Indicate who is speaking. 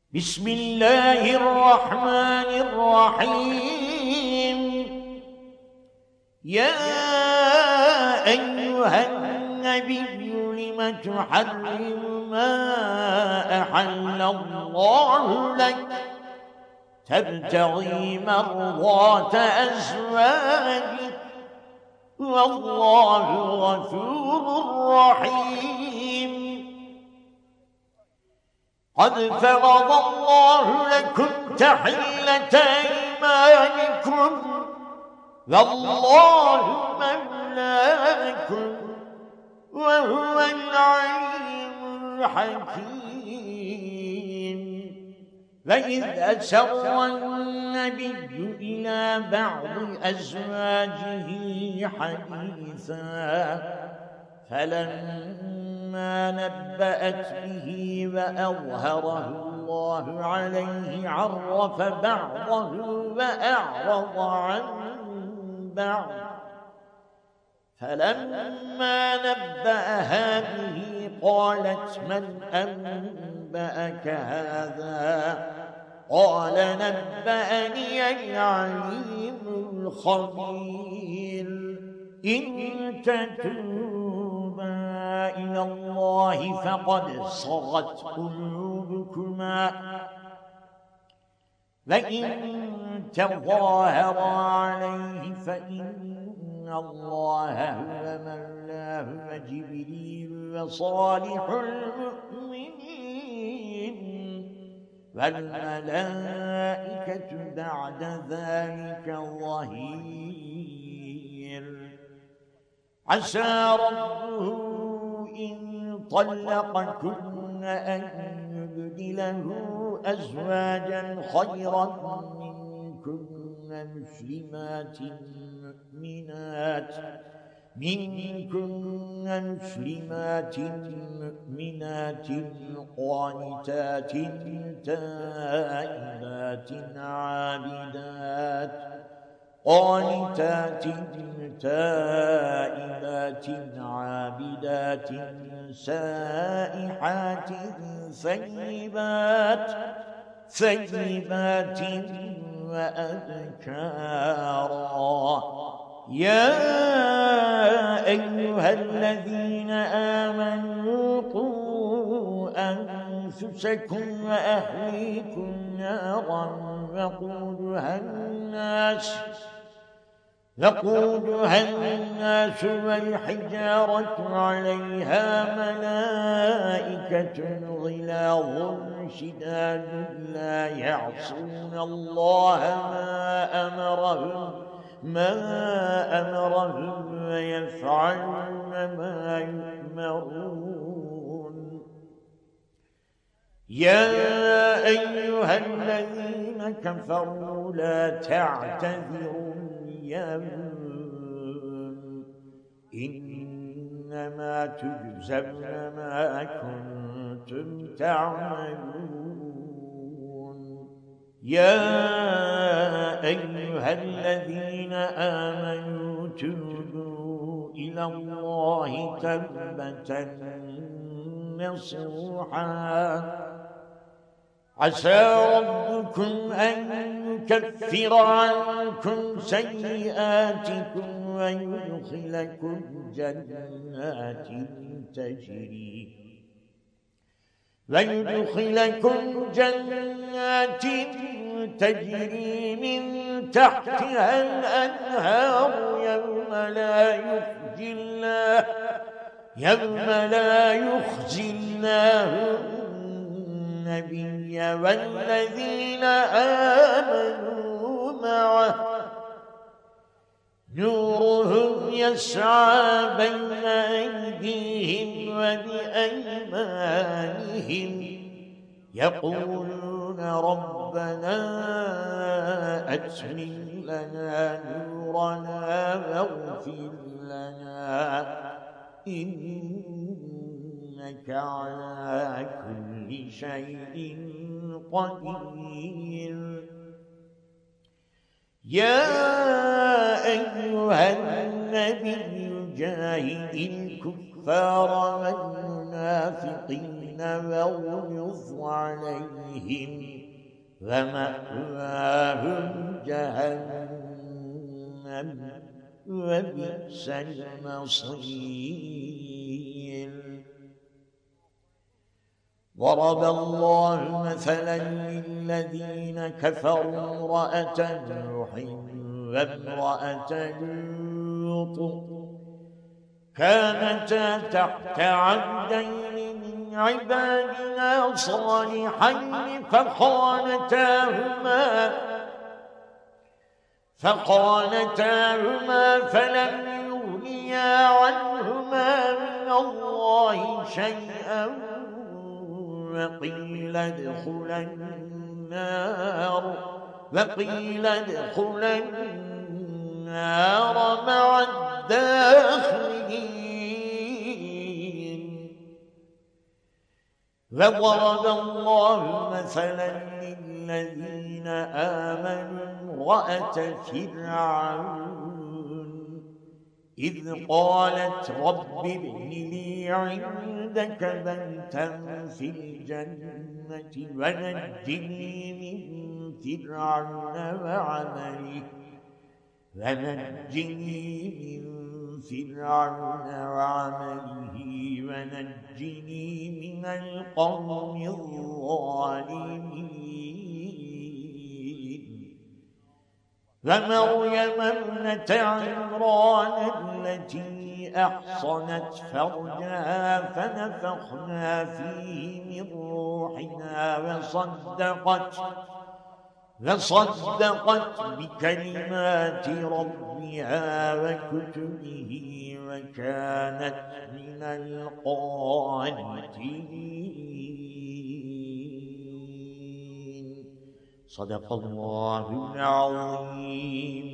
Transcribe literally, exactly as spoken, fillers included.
Speaker 1: بسم الله الرحمن الرحيم. يا أيها النبي لم تحرم ما أحل الله لك تبتغي مرضات أزواجك والله غفور رحيم. قد فرض الله لكم تحلة أيمانكم والله مولاكم وهو العليم الحكيم. وإذ أسر النبي إلى بعض أزواجه حديثا فلما نبأت به وأظهره الله عليه عرف بعضه وأعرض عن بعض. فلما نبأها به قالت من أنبأك هذا؟ قال نبأني العليم الخبير. إن تتوبا إلى الله فقد صغت قلوبكما وإن تظاهرا عليه فإن الله هو مولاه وجبريل وصالح المؤمنين والملائكة بعد ذلك ظهير. عسى ربه إن طلقكن أن يبدله أزواجا خيرا منكن مسلمات مؤمنات منكن مسلمات مؤمنات قانتات تائبات عابدات قانتات تائبات عابدات سائحات ثيبات ثيبات وأبكارا. يا أيها الذين آمنوا قوا أنفسكم وأهليكم نارا وقودها الناس وقودها الناس والحجارة عليها ملائكة غلاظ شداد لا يعصون الله ما أمرهم ما أمرهم ويفعلون ما يؤمرون. يا أيها الذين كفروا لا تعتذروا اليوم إنما تجزون ما كنتم تعملون. يا أيها الذين آمنوا توبوا إلى الله توبة نصوحا عسى ربكم أن يكفر عنكم سيئاتكم ويدخلكم جنات تجري ويدخلكم جنات تجري من تحتها الأنهار يوم لا يخزي الله يوم لا يخزي الله النبي والذين آمنوا معه نورهم يسعى بين أيديهم وبأيمانهم يقولون ربنا أتمم لنا نورنا واغفر لنا إنك على كل شيء قدير. يا أيها النبي جاهد الكفار والمنافقين واغلظ عليهم ومأواهم جهنم وبئس المصير. ضرب الله مثلا للذين كفروا امرأة نوح وامرأة لوط كانتا تحت عبدين من عبادنا صالحين فخانتاهما فخانتاهما فلم يغنيا عنهما من الله شيئا وقيل ادخلا النار وقيل ادخلا النار مع الداخلين. وضرب الله مثلا للذين آمنوا امرأة فرعون إذ قالت رب ابن لي عندك بيتا في الجنة ونجني من فرعون وعمله ونجني من فرعون وعمله ونجني من القوم الظالمين. ومريم ابنة عمران التي أحصنت فرجها فنفخنا فيه من روحنا وصدقت وصدقت بكلمات ربها وكتبه وكانت من القانتين. صدق الله العظيم.